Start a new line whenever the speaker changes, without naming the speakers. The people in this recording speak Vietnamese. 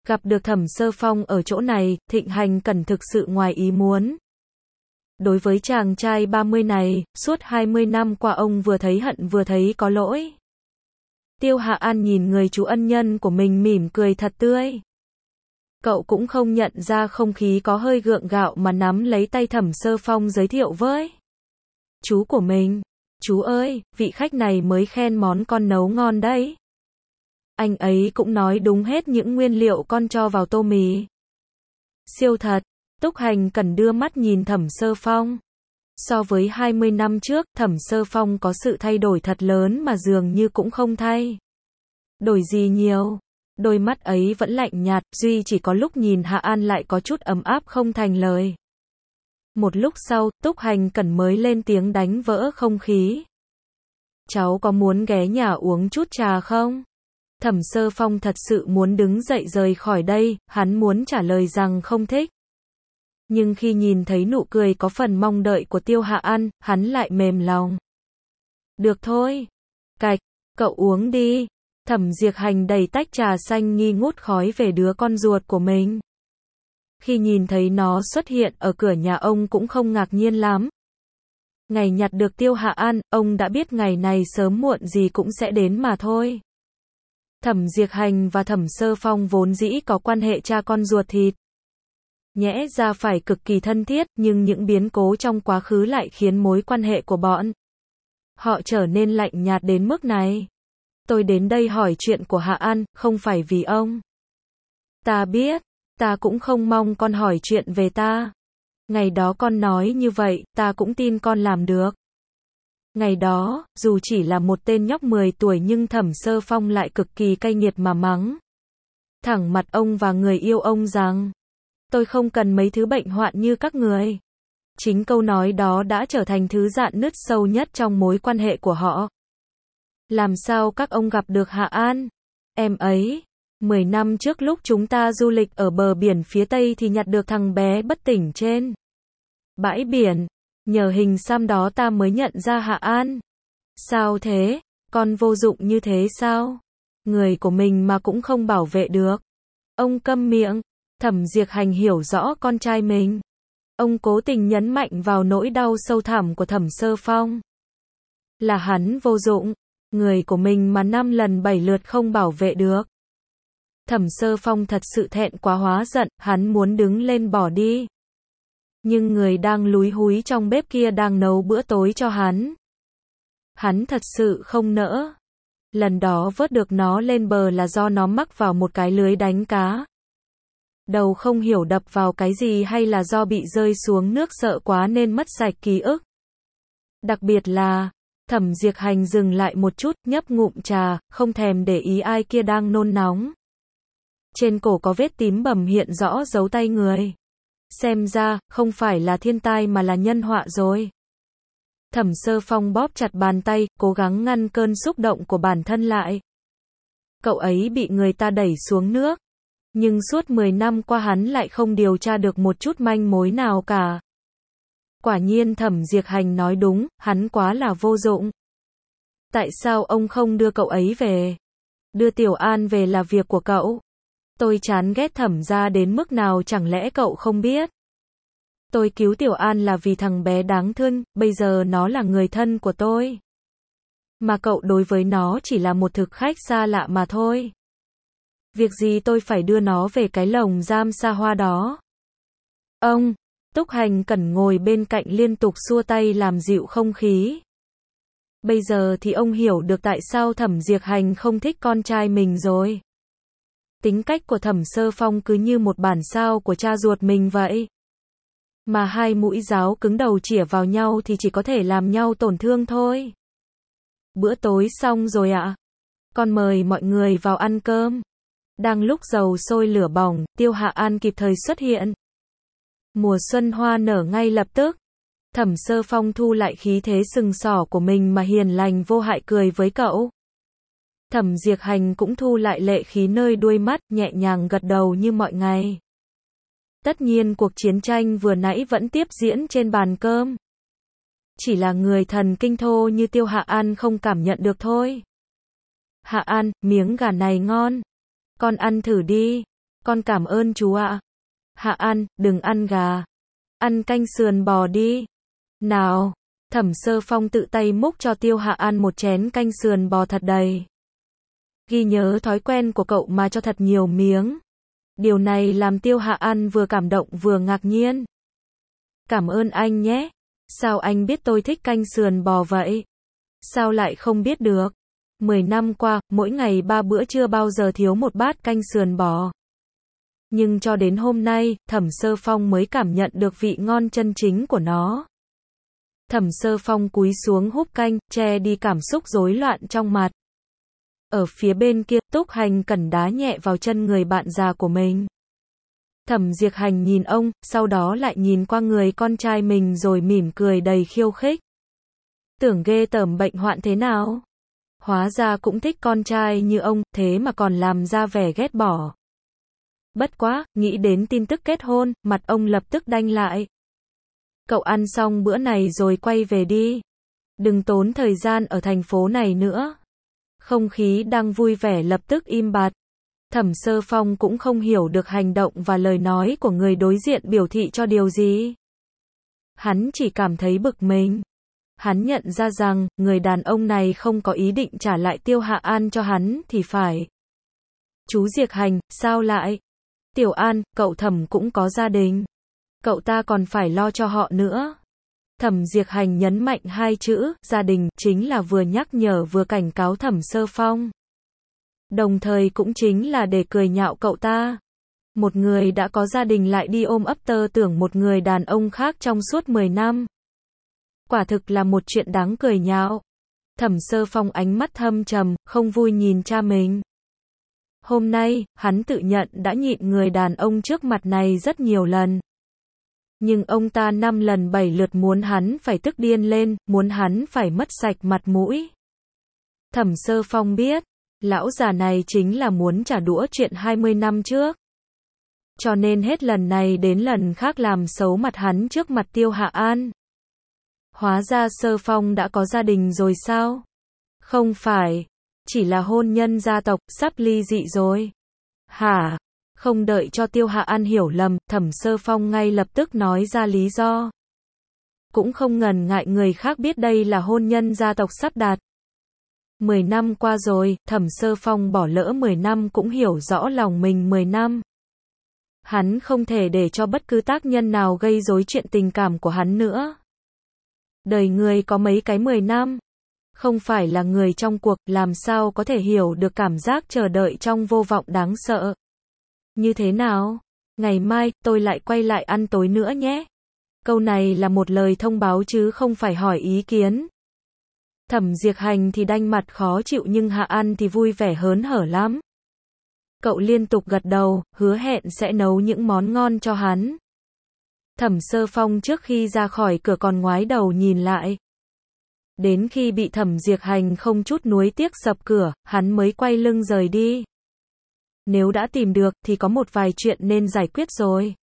Gặp được Thẩm Sơ Phong ở chỗ này, Thịnh Hành Cẩn thực sự ngoài ý muốn. Đối với chàng trai 30 này, suốt 20 năm qua ông vừa thấy hận vừa thấy có lỗi. Tiêu Hạ An nhìn người chú ân nhân của mình mỉm cười thật tươi. Cậu cũng không nhận ra không khí có hơi gượng gạo mà nắm lấy tay Thẩm Sơ Phong giới thiệu với chú của mình. Chú ơi, vị khách này mới khen món con nấu ngon đấy. Anh ấy cũng nói đúng hết những nguyên liệu con cho vào tô mì. Siêu thật. Túc Hành Cẩn đưa mắt nhìn Thẩm Sơ Phong. So với 20 năm trước, Thẩm Sơ Phong có sự thay đổi thật lớn mà dường như cũng không thay đổi gì nhiều. Đôi mắt ấy vẫn lạnh nhạt, duy chỉ có lúc nhìn Hạ An lại có chút ấm áp không thành lời. Một lúc sau, Túc Hành Cẩn mới lên tiếng đánh vỡ không khí. Cháu có muốn ghé nhà uống chút trà không? Thẩm Sơ Phong thật sự muốn đứng dậy rời khỏi đây, hắn muốn trả lời rằng không thích. Nhưng khi nhìn thấy nụ cười có phần mong đợi của Tiêu Hạ An, hắn lại mềm lòng. Được thôi. Cạch, cậu uống đi. Thẩm Diệp Hành đẩy tách trà xanh nghi ngút khói về đứa con ruột của mình. Khi nhìn thấy nó xuất hiện ở cửa nhà ông cũng không ngạc nhiên lắm. Ngày nhặt được Tiêu Hạ An, ông đã biết ngày này sớm muộn gì cũng sẽ đến mà thôi. Thẩm Diệp Hành và Thẩm Sơ Phong vốn dĩ có quan hệ cha con ruột thịt. Nhẽ ra phải cực kỳ thân thiết, nhưng những biến cố trong quá khứ lại khiến mối quan hệ của bọn họ trở nên lạnh nhạt đến mức này. Tôi đến đây hỏi chuyện của Hạ An, không phải vì ông. Ta biết, ta cũng không mong con hỏi chuyện về ta. Ngày đó con nói như vậy, ta cũng tin con làm được. Ngày đó, dù chỉ là một tên nhóc 10 tuổi nhưng Thẩm Sơ Phong lại cực kỳ cay nghiệt mà mắng thẳng mặt ông và người yêu ông rằng tôi không cần mấy thứ bệnh hoạn như các người. Chính câu nói đó đã trở thành thứ rạn nứt sâu nhất trong mối quan hệ của họ. Làm sao các ông gặp được Hạ An? Em ấy, 10 năm trước lúc chúng ta du lịch ở bờ biển phía Tây thì nhặt được thằng bé bất tỉnh trên bãi biển. Nhờ hình xăm đó ta mới nhận ra Hạ An. Sao thế? Con vô dụng như thế sao? Người của mình mà cũng không bảo vệ được. Ông câm miệng. Thẩm Diệp Hành hiểu rõ con trai mình. Ông cố tình nhấn mạnh vào nỗi đau sâu thẳm của Thẩm Sơ Phong. Là hắn vô dụng. Người của mình mà 5 lần 7 lượt không bảo vệ được. Thẩm Sơ Phong thật sự thẹn quá hóa giận, hắn muốn đứng lên bỏ đi. Nhưng người đang lúi húi trong bếp kia đang nấu bữa tối cho hắn. Hắn thật sự không nỡ. Lần đó vớt được nó lên bờ là do nó mắc vào một cái lưới đánh cá. Đầu không hiểu đập vào cái gì hay là do bị rơi xuống nước sợ quá nên mất sạch ký ức. Đặc biệt là, Thẩm Diệp Hành dừng lại một chút, nhấp ngụm trà, không thèm để ý ai kia đang nôn nóng. Trên cổ có vết tím bầm hiện rõ dấu tay người. Xem ra, không phải là thiên tai mà là nhân họa rồi. Thẩm Sơ Phong bóp chặt bàn tay, cố gắng ngăn cơn xúc động của bản thân lại. Cậu ấy bị người ta đẩy xuống nước. Nhưng suốt 10 năm qua hắn lại không điều tra được một chút manh mối nào cả. Quả nhiên Thẩm Diệp Hành nói đúng, hắn quá là vô dụng. Tại sao ông không đưa cậu ấy về? Đưa Tiểu An về là việc của cậu. Tôi chán ghét Thẩm gia đến mức nào chẳng lẽ cậu không biết? Tôi cứu Tiểu An là vì thằng bé đáng thương, bây giờ nó là người thân của tôi. Mà cậu đối với nó chỉ là một thực khách xa lạ mà thôi. Việc gì tôi phải đưa nó về cái lồng giam xa hoa đó? Ông, Túc Hành Cẩn ngồi bên cạnh liên tục xua tay làm dịu không khí. Bây giờ thì ông hiểu được tại sao Thẩm Diệp Hành không thích con trai mình rồi. Tính cách của Thẩm Sơ Phong cứ như một bản sao của cha ruột mình vậy. Mà hai mũi giáo cứng đầu chĩa vào nhau thì chỉ có thể làm nhau tổn thương thôi. Bữa tối xong rồi ạ. Con mời mọi người vào ăn cơm. Đang lúc dầu sôi lửa bỏng, Tiêu Hạ An kịp thời xuất hiện. Mùa xuân hoa nở ngay lập tức. Thẩm Sơ Phong thu lại khí thế sừng sỏ của mình mà hiền lành vô hại cười với cậu. Thẩm Diệp Hành cũng thu lại lệ khí nơi đuôi mắt, nhẹ nhàng gật đầu như mọi ngày. Tất nhiên cuộc chiến tranh vừa nãy vẫn tiếp diễn trên bàn cơm. Chỉ là người thần kinh thô như Tiêu Hạ An không cảm nhận được thôi. Hạ An, miếng gà này ngon. Con ăn thử đi. Con cảm ơn chú ạ. Hạ An, đừng ăn gà. Ăn canh sườn bò đi. Nào. Thẩm Sơ Phong tự tay múc cho Tiêu Hạ An một chén canh sườn bò thật đầy. Ghi nhớ thói quen của cậu mà cho thật nhiều miếng. Điều này làm Tiêu Hạ An vừa cảm động vừa ngạc nhiên. Cảm ơn anh nhé. Sao anh biết tôi thích canh sườn bò vậy? Sao lại không biết được? 10 năm qua, mỗi ngày 3 bữa chưa bao giờ thiếu một bát canh sườn bò. Nhưng cho đến hôm nay, Thẩm Sơ Phong mới cảm nhận được vị ngon chân chính của nó. Thẩm Sơ Phong cúi xuống húp canh, che đi cảm xúc rối loạn trong mặt. Ở phía bên kia, Túc Hành Cẩn đá nhẹ vào chân người bạn già của mình. Thẩm Diệp Hành nhìn ông, sau đó lại nhìn qua người con trai mình rồi mỉm cười đầy khiêu khích. Tưởng ghê tởm bệnh hoạn thế nào? Hóa ra cũng thích con trai như ông, thế mà còn làm ra vẻ ghét bỏ. Bất quá, nghĩ đến tin tức kết hôn, mặt ông lập tức đanh lại. Cậu ăn xong bữa này rồi quay về đi. Đừng tốn thời gian ở thành phố này nữa. Không khí đang vui vẻ lập tức im bặt. Thẩm Sơ Phong cũng không hiểu được hành động và lời nói của người đối diện biểu thị cho điều gì. Hắn chỉ cảm thấy bực mình. Hắn nhận ra rằng, người đàn ông này không có ý định trả lại Tiêu Hạ An cho hắn thì phải. Chú Diệp Hành, sao lại? Tiểu An, cậu Thẩm cũng có gia đình. Cậu ta còn phải lo cho họ nữa. Thẩm Diệp Hành nhấn mạnh hai chữ, gia đình, chính là vừa nhắc nhở vừa cảnh cáo Thẩm Sơ Phong. Đồng thời cũng chính là để cười nhạo cậu ta. Một người đã có gia đình lại đi ôm ấp tơ tưởng một người đàn ông khác trong suốt 10 năm. Quả thực là một chuyện đáng cười nhạo. Thẩm Sơ Phong ánh mắt thâm trầm, không vui nhìn cha mình. Hôm nay, hắn tự nhận đã nhịn người đàn ông trước mặt này rất nhiều lần. Nhưng ông ta 5 lần 7 lượt muốn hắn phải tức điên lên, muốn hắn phải mất sạch mặt mũi. Thẩm Sơ Phong biết, lão già này chính là muốn trả đũa chuyện 20 năm trước. Cho nên hết lần này đến lần khác làm xấu mặt hắn trước mặt Tiêu Hạ An. Hóa ra Sơ Phong đã có gia đình rồi sao? Không phải, chỉ là hôn nhân gia tộc, sắp ly dị rồi. Hả? Không đợi cho Tiêu Hạ An hiểu lầm, Thẩm Sơ Phong ngay lập tức nói ra lý do. Cũng không ngần ngại người khác biết đây là hôn nhân gia tộc sắp đạt. 10 năm qua rồi, Thẩm Sơ Phong bỏ lỡ 10 năm cũng hiểu rõ lòng mình 10 năm. Hắn không thể để cho bất cứ tác nhân nào gây rối chuyện tình cảm của hắn nữa. Đời người có mấy cái 10 năm. Không phải là người trong cuộc, làm sao có thể hiểu được cảm giác chờ đợi trong vô vọng đáng sợ. Như thế nào? Ngày mai, tôi lại quay lại ăn tối nữa nhé. Câu này là một lời thông báo chứ không phải hỏi ý kiến. Thẩm Diệp Hành thì đanh mặt khó chịu nhưng Hạ An thì vui vẻ hớn hở lắm. Cậu liên tục gật đầu, hứa hẹn sẽ nấu những món ngon cho hắn. Thẩm Sơ Phong trước khi ra khỏi cửa còn ngoái đầu nhìn lại. Đến khi bị Thẩm Diệp Hành không chút nuối tiếc sập cửa, hắn mới quay lưng rời đi. Nếu đã tìm được thì có một vài chuyện nên giải quyết rồi.